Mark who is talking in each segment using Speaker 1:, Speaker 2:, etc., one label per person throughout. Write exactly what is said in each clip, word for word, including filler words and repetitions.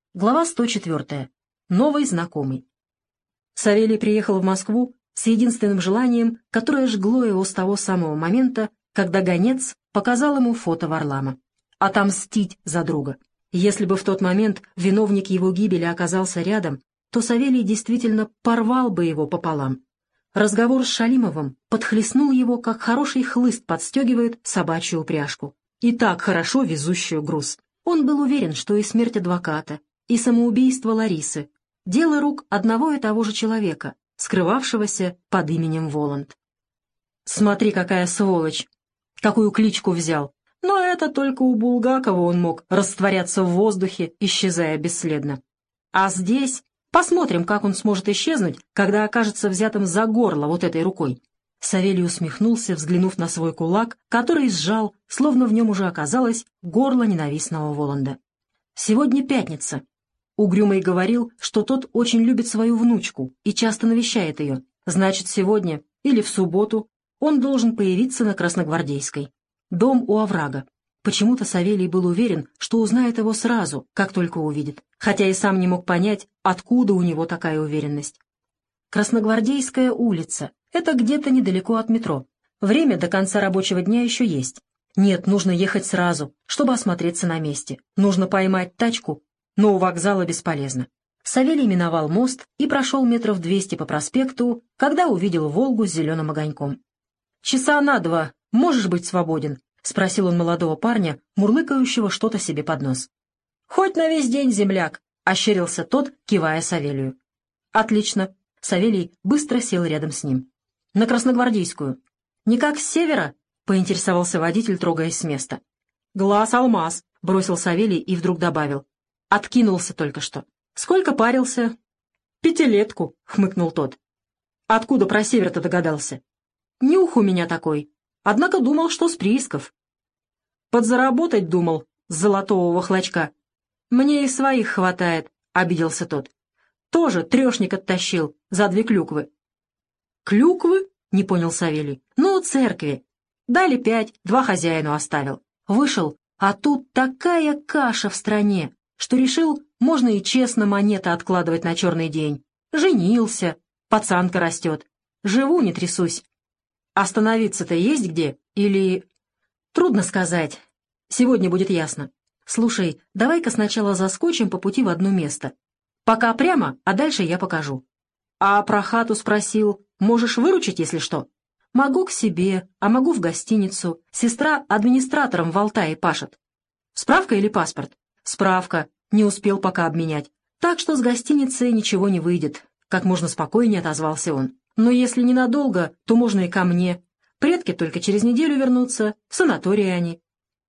Speaker 1: Глава сто четвёртая. Новый знакомый. Савелий приехал в Москву с единственным желанием, которое жгло его с того самого момента, когда гонец показал ему фото Варлама. Отомстить за друга. Если бы в тот момент виновник его гибели оказался рядом, то Савелий действительно порвал бы его пополам. Разговор с Шалимовым подхлестнул его, как хороший хлыст подстегивает собачью упряжку, и так хорошо везущую груз. Он был уверен, что и смерть адвоката, и самоубийство Ларисы — дело рук одного и того же человека, скрывавшегося под именем Воланд. Смотри, какая сволочь! Какую кличку взял! Но это только у Булгакова он мог растворяться в воздухе, исчезая бесследно. А здесь посмотрим, как он сможет исчезнуть, когда окажется взятым за горло вот этой рукой. Савелий усмехнулся, взглянув на свой кулак, который сжал, словно в нем уже оказалось горло ненавистного Воланда. Сегодня пятница. Угрюмый говорил, что тот очень любит свою внучку и часто навещает ее. Значит, сегодня или в субботу он должен появиться на Красногвардейской. Дом у оврага. Почему-то Савелий был уверен, что узнает его сразу, как только увидит, хотя и сам не мог понять, откуда у него такая уверенность. Красногвардейская улица. Это где-то недалеко от метро. Время до конца рабочего дня еще есть. Нет, нужно ехать сразу, чтобы осмотреться на месте. Нужно поймать тачку, но у вокзала бесполезно. Савелий миновал мост и прошел метров двести по проспекту, когда увидел «Волгу» с зеленым огоньком. «Часа на два. Можешь быть свободен?» — спросил он молодого парня, мурлыкающего что-то себе под нос. «Хоть на весь день, земляк!» — ощерился тот, кивая Савелию. «Отлично!» — Савелий быстро сел рядом с ним. «На Красногвардейскую». «Никак с севера?» — поинтересовался водитель, трогаясь с места. «Глаз алмаз!» — бросил Савелий и вдруг добавил. «Откинулся только что. Сколько парился?» «Пятилетку», — хмыкнул тот. «Откуда про север-то догадался?» «Нюх у меня такой. Однако думал, что с приисков». «Подзаработать думал с золотого вахлачка. Мне и своих хватает», — обиделся тот. «Тоже трешник оттащил за две клюквы». «Клюквы?» — не понял Савелий. «Ну, церкви. Дали пять, два хозяину оставил. Вышел, а тут такая каша в стране, что решил, можно и честно монеты откладывать на черный день. Женился, пацанка растет. Живу, не трясусь. Остановиться-то есть где? Или... Трудно сказать. Сегодня будет ясно. Слушай, давай-ка сначала заскочим по пути в одно место. Пока прямо, а дальше я покажу. А про хату спросил. Можешь выручить, если что? Могу к себе, а могу в гостиницу. Сестра администратором в Алтае пашет. Справка или паспорт? Справка. Не успел пока обменять. Так что с гостиницы ничего не выйдет. Как можно спокойнее отозвался он. Но если ненадолго, то можно и ко мне. Предки только через неделю вернутся. В санатории они.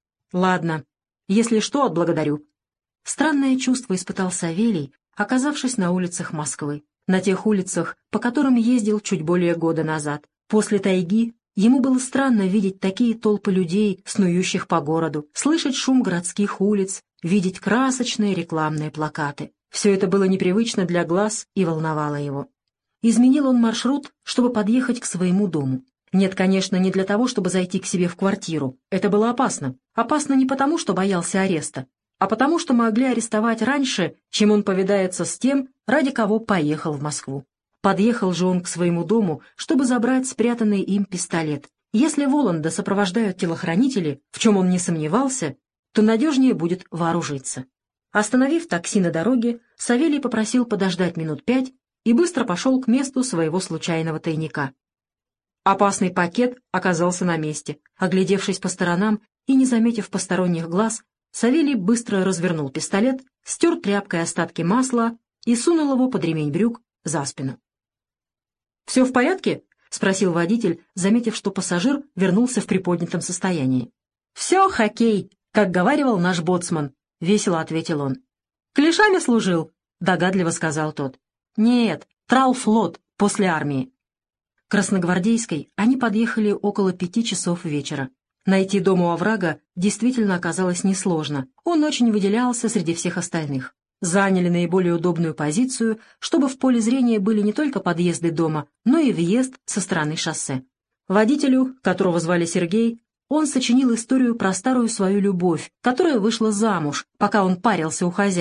Speaker 1: Ладно. Если что, отблагодарю. Странное чувство испытал Савелий, оказавшись на улицах Москвы. На тех улицах, по которым ездил чуть более года назад. После тайги ему было странно видеть такие толпы людей, снующих по городу, слышать шум городских улиц, видеть красочные рекламные плакаты. Все это было непривычно для глаз и волновало его. Изменил он маршрут, чтобы подъехать к своему дому. Нет, конечно, не для того, чтобы зайти к себе в квартиру. Это было опасно. Опасно не потому, что боялся ареста, а потому, что могли арестовать раньше, чем он повидается с тем, ради кого поехал в Москву. Подъехал же он к своему дому, чтобы забрать спрятанный им пистолет. Если Воланда сопровождают телохранители, в чем он не сомневался, то надежнее будет вооружиться. Остановив такси на дороге, Савелий попросил подождать минут пять и быстро пошел к месту своего случайного тайника. Опасный пакет оказался на месте. Оглядевшись по сторонам и не заметив посторонних глаз, Савелий быстро развернул пистолет, стер тряпкой остатки масла и сунул его под ремень брюк за спину. «Все в порядке?» — спросил водитель, заметив, что пассажир вернулся в приподнятом состоянии. «Все, хоккей!» — как говаривал наш боцман, — весело ответил он. «Клешами служил?» — догадливо сказал тот. «Нет, тралфлот после армии». К Красногвардейской они подъехали около пяти часов вечера. Найти дом у оврага действительно оказалось несложно. Он очень выделялся среди всех остальных. Заняли наиболее удобную позицию, чтобы в поле зрения были не только подъезды дома, но и въезд со стороны шоссе. Водителю, которого звали Сергей, он сочинил историю про старую свою любовь, которая вышла замуж, пока он парился у хозяина.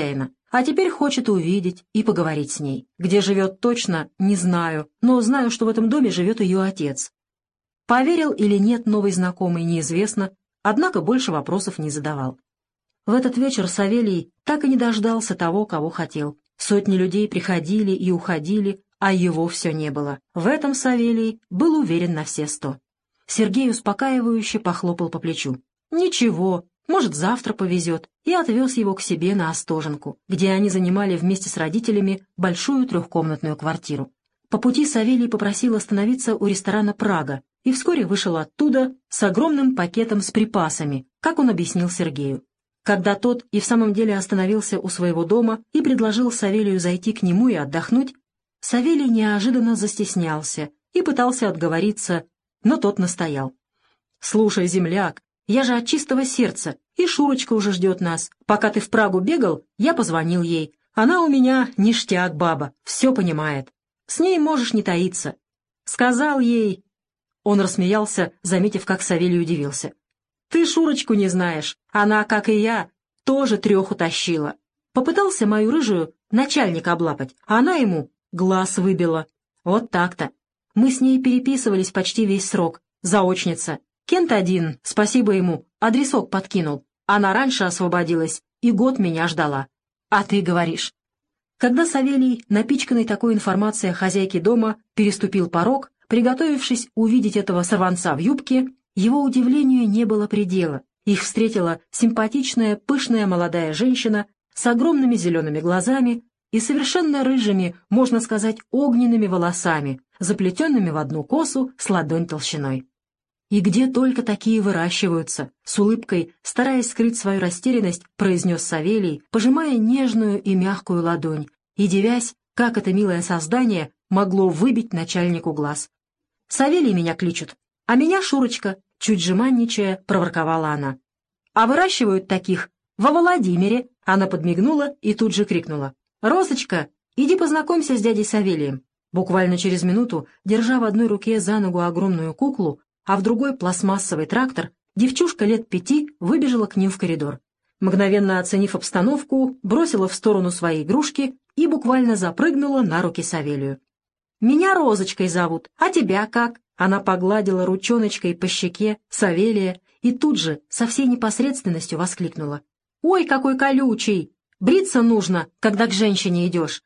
Speaker 1: А теперь хочет увидеть и поговорить с ней. Где живет точно, не знаю, но знаю, что в этом доме живет ее отец. Поверил или нет новый знакомый, неизвестно, однако больше вопросов не задавал. В этот вечер Савелий так и не дождался того, кого хотел. Сотни людей приходили и уходили, а его все не было. В этом Савелий был уверен на все сто. Сергей успокаивающе похлопал по плечу. «Ничего, может, завтра повезет», и отвез его к себе на Остоженку, где они занимали вместе с родителями большую трехкомнатную квартиру. По пути Савелий попросил остановиться у ресторана «Прага» и вскоре вышел оттуда с огромным пакетом с припасами, как он объяснил Сергею. Когда тот и в самом деле остановился у своего дома и предложил Савелию зайти к нему и отдохнуть, Савелий неожиданно застеснялся и пытался отговориться, но тот настоял. «Слушай, земляк, я же от чистого сердца, и Шурочка уже ждет нас. Пока ты в Прагу бегал, я позвонил ей. Она у меня ништяк баба, все понимает. С ней можешь не таиться». Сказал ей... Он рассмеялся, заметив, как Савелий удивился. «Ты Шурочку не знаешь. Она, как и я, тоже треху тащила. Попытался мою рыжую начальника облапать, а она ему глаз выбила. Вот так-то. Мы с ней переписывались почти весь срок. Заочница. Кент один, спасибо ему, адресок подкинул. Она раньше освободилась и год меня ждала. А ты говоришь». Когда Савелий, напичканный такой информацией о хозяйке дома, переступил порог, приготовившись увидеть этого сорванца в юбке, его удивлению не было предела. Их встретила симпатичная, пышная молодая женщина с огромными зелеными глазами и совершенно рыжими, можно сказать, огненными волосами, заплетенными в одну косу с ладонь толщиной. «И где только такие выращиваются?» — с улыбкой, стараясь скрыть свою растерянность, произнес Савелий, пожимая нежную и мягкую ладонь, и дивясь, как это милое создание могло выбить начальнику глаз. «Савелий меня кличут, а меня Шурочка», — чуть жеманничая, проворковала она. «А выращивают таких во Владимире», — она подмигнула и тут же крикнула. «Розочка, иди познакомься с дядей Савелием». Буквально через минуту, держа в одной руке за ногу огромную куклу, а в другой пластмассовый трактор, девчушка лет пяти выбежала к ним в коридор. Мгновенно оценив обстановку, бросила в сторону свои игрушки и буквально запрыгнула на руки Савелию. «Меня Розочкой зовут, а тебя как?» Она погладила ручоночкой по щеке Савелия и тут же со всей непосредственностью воскликнула. «Ой, какой колючий! Бриться нужно, когда к женщине идешь!»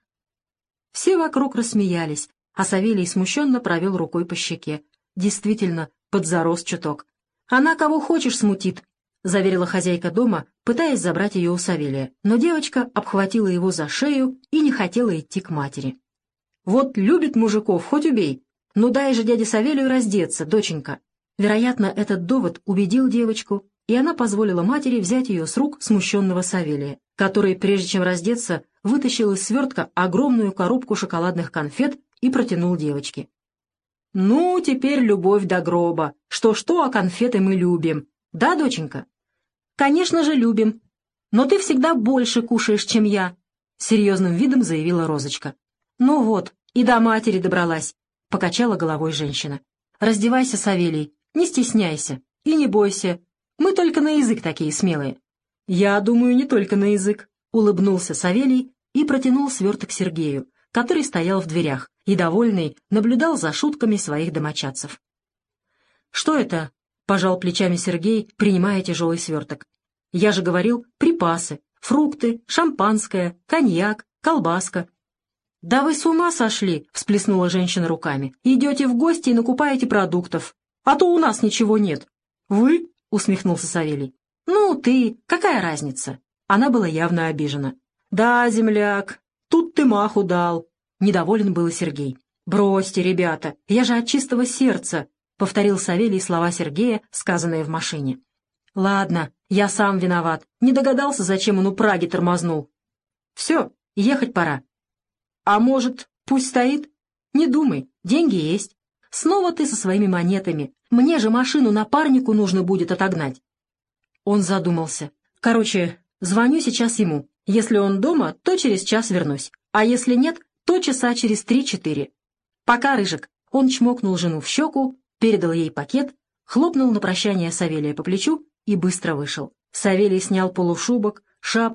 Speaker 1: Все вокруг рассмеялись, а Савелий смущенно провел рукой по щеке. Действительно, подзарос чуток. «Она кого хочешь смутит», — заверила хозяйка дома, пытаясь забрать ее у Савелия, но девочка обхватила его за шею и не хотела идти к матери. «Вот любит мужиков, хоть убей. Ну дай же дяде Савелию раздеться, доченька». Вероятно, этот довод убедил девочку, и она позволила матери взять ее с рук смущенного Савелия, который, прежде чем раздеться, вытащил из свертка огромную коробку шоколадных конфет и протянул девочке. «Ну, теперь любовь до гроба. Что-что, а конфеты мы любим. Да, доченька?» «Конечно же любим. Но ты всегда больше кушаешь, чем я», — серьезным видом заявила Розочка. «Ну вот, и до матери добралась», — покачала головой женщина. «Раздевайся, Савелий, не стесняйся и не бойся. Мы только на язык такие смелые». «Я думаю, не только на язык», — улыбнулся Савелий и протянул сверток Сергею, который стоял в дверях и, довольный, наблюдал за шутками своих домочадцев. «Что это?» — пожал плечами Сергей, принимая тяжелый сверток. «Я же говорил, припасы, фрукты, шампанское, коньяк, колбаска». «Да вы с ума сошли!» — всплеснула женщина руками. «Идете в гости и накупаете продуктов. А то у нас ничего нет». «Вы?» — усмехнулся Савелий. «Ну, ты, какая разница?» Она была явно обижена. «Да, земляк, тут ты маху дал», — недоволен был и Сергей. «Бросьте, ребята, я же от чистого сердца», — повторил Савелий слова Сергея, сказанные в машине. «Ладно, я сам виноват, не догадался, зачем он у Праги тормознул. Все, ехать пора». «А может, пусть стоит? Не думай, деньги есть. Снова ты со своими монетами. Мне же машину напарнику нужно будет отогнать». Он задумался. «Короче, звоню сейчас ему. Если он дома, то через час вернусь. А если нет, то часа через три-четыре. Пока, Рыжик». Он чмокнул жену в щеку, передал ей пакет, хлопнул на прощание Савелия по плечу и быстро вышел. Савелий снял полушубок, шапку,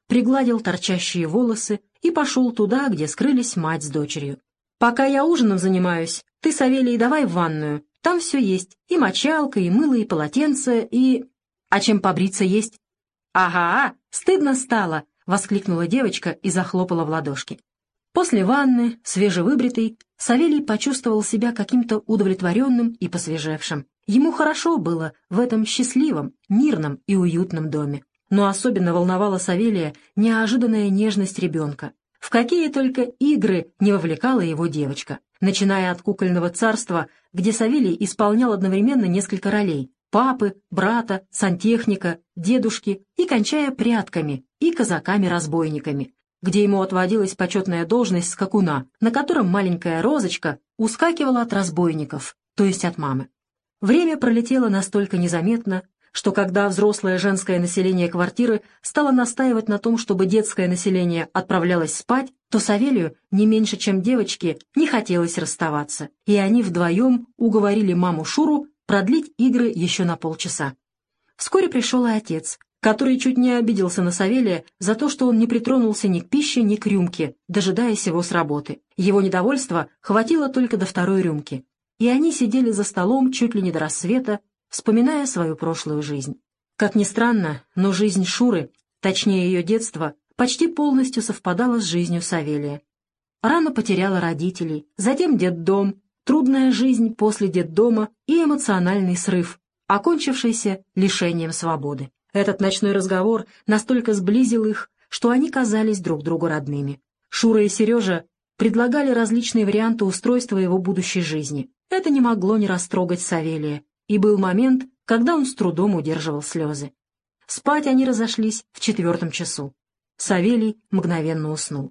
Speaker 1: пригладил торчащие волосы и пошел туда, где скрылись мать с дочерью. «Пока я ужином занимаюсь, ты, Савелий, давай в ванную. Там все есть. И мочалка, и мыло, и полотенце, и... А чем побриться есть?» «Ага, стыдно стало!» — воскликнула девочка и захлопала в ладошки. После ванны, свежевыбритый, Савелий почувствовал себя каким-то удовлетворенным и посвежевшим. Ему хорошо было в этом счастливом, мирном и уютном доме. Но особенно волновала Савелия неожиданная нежность ребенка. В какие только игры не вовлекала его девочка, начиная от кукольного царства, где Савелий исполнял одновременно несколько ролей — папы, брата, сантехника, дедушки, и кончая прятками и казаками-разбойниками, где ему отводилась почетная должность скакуна, на котором маленькая Розочка ускакивала от разбойников, то есть от мамы. Время пролетело настолько незаметно, что когда взрослое женское население квартиры стало настаивать на том, чтобы детское население отправлялось спать, то Савелию не меньше, чем девочке, не хотелось расставаться, и они вдвоем уговорили маму Шуру продлить игры еще на полчаса. Вскоре пришел и отец, который чуть не обиделся на Савелия за то, что он не притронулся ни к пище, ни к рюмке, дожидаясь его с работы. Его недовольства хватило только до второй рюмки, и они сидели за столом чуть ли не до рассвета, вспоминая свою прошлую жизнь. Как ни странно, но жизнь Шуры, точнее ее детство, почти полностью совпадала с жизнью Савелия. Рано потеряла родителей, затем детдом, трудная жизнь после детдома и эмоциональный срыв, окончившийся лишением свободы. Этот ночной разговор настолько сблизил их, что они казались друг другу родными. Шура и Сережа предлагали различные варианты устройства его будущей жизни. Это не могло не растрогать Савелия, и был момент, когда он с трудом удерживал слезы. Спать они разошлись в четвертом часу. Савелий мгновенно уснул.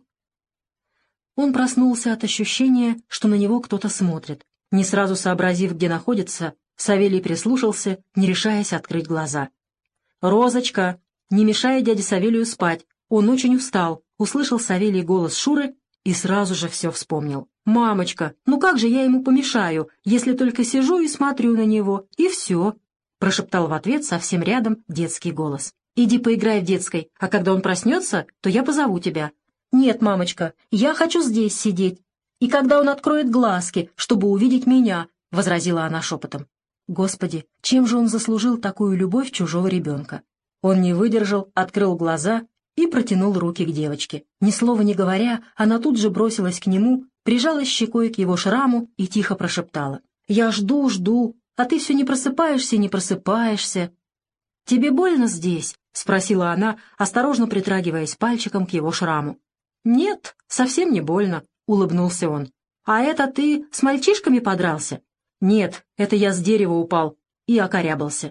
Speaker 1: Он проснулся от ощущения, что на него кто-то смотрит. Не сразу сообразив, где находится, Савелий прислушался, не решаясь открыть глаза. «Розочка, не мешай дяде Савелию спать, он очень устал», — услышал Савелий голос Шуры и сразу же все вспомнил. «Мамочка, ну как же я ему помешаю, если только сижу и смотрю на него, и все?» — прошептал в ответ совсем рядом детский голос. «Иди поиграй в детской, а когда он проснется, то я позову тебя». «Нет, мамочка, я хочу здесь сидеть. И когда он откроет глазки, чтобы увидеть меня», — возразила она шепотом. Господи, чем же он заслужил такую любовь чужого ребенка? Он не выдержал, открыл глаза и протянул руки к девочке. Ни слова не говоря, она тут же бросилась к нему, прижалась щекой к его шраму и тихо прошептала. «Я жду, жду, а ты все не просыпаешься, не просыпаешься». «Тебе больно здесь?» — спросила она, осторожно притрагиваясь пальчиком к его шраму. «Нет, совсем не больно», — улыбнулся он. «А это ты с мальчишками подрался?» «Нет, это я с дерева упал и окорябался».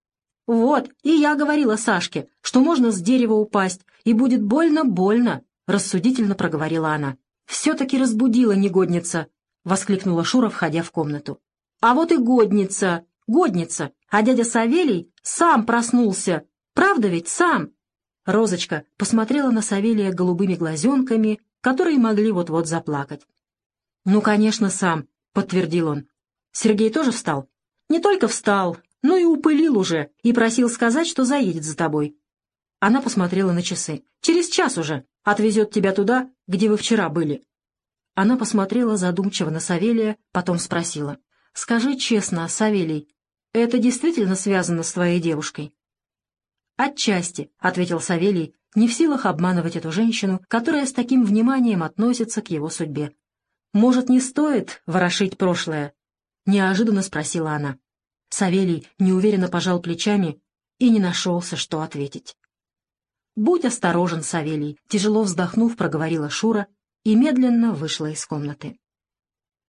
Speaker 1: «Вот, и я говорила Сашке, что можно с дерева упасть, и будет больно-больно», — рассудительно проговорила она. «Все-таки разбудила негодница», — воскликнула Шура, входя в комнату. «А вот и годница, годница, а дядя Савелий сам проснулся, правда ведь сам?» Розочка посмотрела на Савелия голубыми глазенками, которые могли вот-вот заплакать. «Ну, конечно, сам», — подтвердил он. «Сергей тоже встал?» «Не только встал, но и упылил уже, и просил сказать, что заедет за тобой». Она посмотрела на часы. «Через час уже. Отвезет тебя туда, где вы вчера были». Она посмотрела задумчиво на Савелия, потом спросила. «Скажи честно, Савелий, это действительно связано с твоей девушкой?» «Отчасти», — ответил Савелий, не в силах обманывать эту женщину, которая с таким вниманием относится к его судьбе. «Может, не стоит ворошить прошлое?» — неожиданно спросила она. Савелий неуверенно пожал плечами и не нашелся, что ответить. «Будь осторожен, Савелий», — тяжело вздохнув, проговорила Шура и медленно вышла из комнаты.